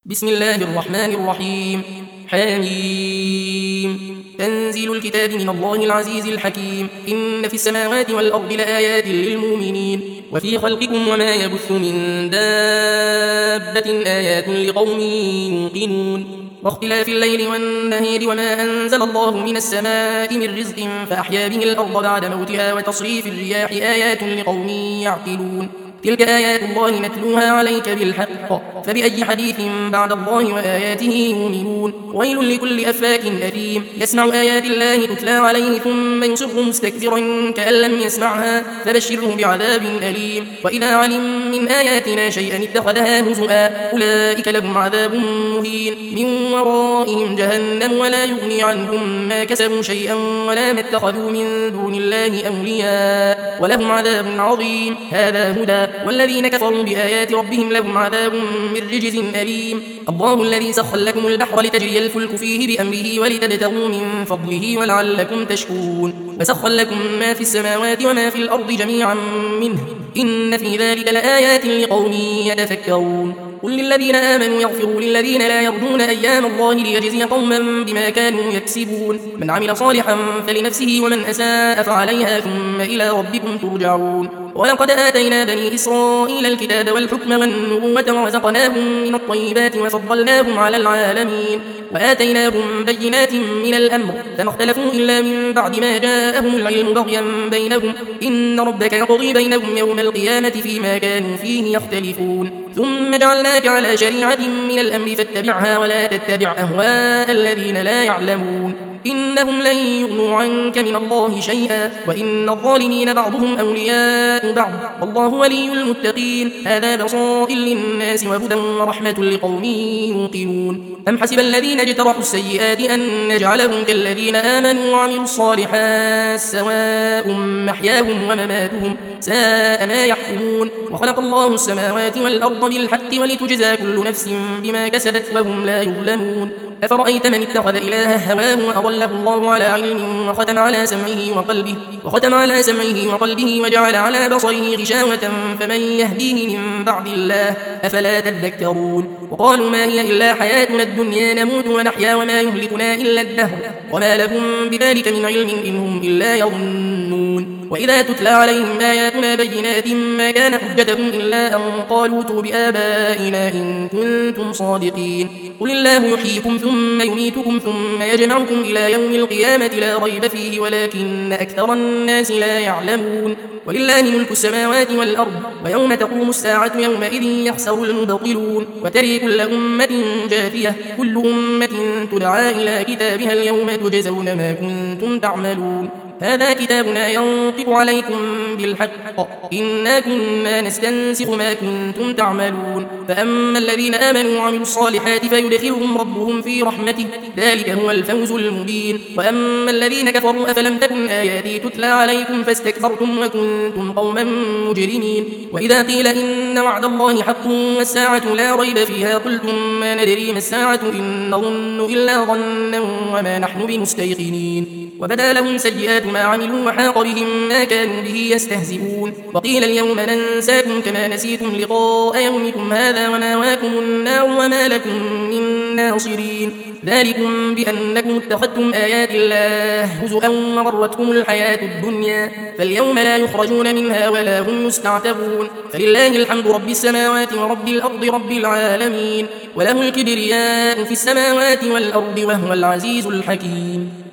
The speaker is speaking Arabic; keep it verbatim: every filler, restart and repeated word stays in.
بسم الله الرحمن الرحيم. حميم. تنزيل الكتاب من الله العزيز الحكيم. إن في السماوات والأرض لآيات للمؤمنين وفي خلقكم وما يبث من دابة آيات لقوم يوقنون واختلاف الليل والنهار وما أنزل الله من السماء من رزق فأحيا به الأرض بعد موتها وتصريف الرياح آيات لقوم يعقلون تلك آيات الله نتلوها عليك بالحق فبأي حديث بعد الله وآياته يؤمنون ويل لكل أفاك أثيم يسمع آيات الله تتلى عليه ثم يصر مستكبرا كأن لم يسمعها فبشره بعذاب أليم وإذا علم من آياتنا شيئا اتخذها هزؤا أولئك لهم عذاب مهين من ورائهم جهنم ولا يغني عنهم ما كسبوا شيئا ولا ما اتخذوا من دون الله أولياء ولهم عذاب عظيم هذا هدى والذين كفروا بآيات ربهم لهم عذاب من رجز أليم الله الذي سخر لكم البحر لتجري الفلك فيه بأمره ولتبتغوا من فضله ولعلكم تشكرون وسخر لكم ما في السماوات وما في الأرض جميعا منه إن في ذلك لآيات لقوم يتفكرون قل للذين آمنوا يغفروا للذين لا يرجون أيام الله ليجزي قوما بما كانوا يكسبون من عمل صالحا فلنفسه ومن أساء فعليها ثم إلى ربكم ترجعون ولقد آتينا بني إسرائيل الكتاب والحكم والنبوة ورزقناهم من الطيبات وفضلناهم على العالمين وآتيناهم بينات من الأمر فما اختلفوا إلا من بعد ما جاءهم العلم بغيا بينهم إن ربك يقضي بينهم يوم القيامة فيما كانوا فيه يختلفون ثم جعلناك على شريعة من الأمر فاتبعها ولا تتبع أهواء الذين لا يعلمون إنهم لن يغنوا عنك من الله شيئا وإن الظالمين بعضهم أولياء بعض والله ولي المتقين هذا بصائر للناس وهدى ورحمة لقوم يوقنون أم حسب الذين اجترحوا السيئات أن نجعلهم كالذين آمنوا وعملوا الصالحات سواء محياهم ومماتهم ساء ما يحكمون وخلق الله السماوات والأرض بالحق ولتجزى كل نفس بما كسبت وهم لا يظلمون أفرأيت من اتخذ إلهه هواه وأضله الله على علم وختم على سمعه وقلبه وختم على سمعه وقلبه وجعل على بصره غشاوة فمن يهديه من بعد الله أفلا تذكرون وقالوا ما هي إلا حياتنا الدنيا نموت ونحيا وما يهلكنا إلا الدهر وما لهم بذلك من علم إن هم إلا يظنون وإذا تتلى عليهم آياتنا بينات ما كان حجتهم إلا أن قالوا ائتوا بآبائنا إن كنتم صادقين قل الله يحييكم ثم يميتكم ثم يجمعكم إلى يوم القيامة لا ريب فيه ولكن أكثر الناس لا يعلمون ولله ملك السماوات والأرض ويوم تقوم الساعة يومئذ يخسر المبطلون وتري كل أمة جاثية كل أمة تدعى إلى كتابها اليوم تجزون ما كنتم تعملون هذا كتابنا ينطق عليكم بالحق إنا كنا نستنسخ ما كنتم تعملون فأما الذين آمنوا وعملوا الصالحات فيدخلهم ربهم في رحمته ذلك هو الفوز المبين وأما الذين كفروا أفلم تكن آياتي تتلى عليكم فاستكبرتم وكنتم قوما مجرمين وإذا قيل إن وعد الله حق والساعة لا ريب فيها قلتم ما ندري ما الساعة إن نظن إلا ظنا وما نحن بمستيقنين وبدا لهم سيئات ما عملوا وحاق بهم ما كانوا به يستهزئون وقيل اليوم ننساكم كما نسيتم لقاء يومكم هذا وماواكم النار وما لكم من ناصرين ذلكم بأنكم اتخذتم آيات الله هزؤا وغرتكم الحياة الدنيا فاليوم لا يخرجون منها ولا هم يستعتبون فلله الحمد رب السماوات ورب الأرض رب العالمين وله الكبرياء في السماوات والأرض وهو العزيز الحكيم.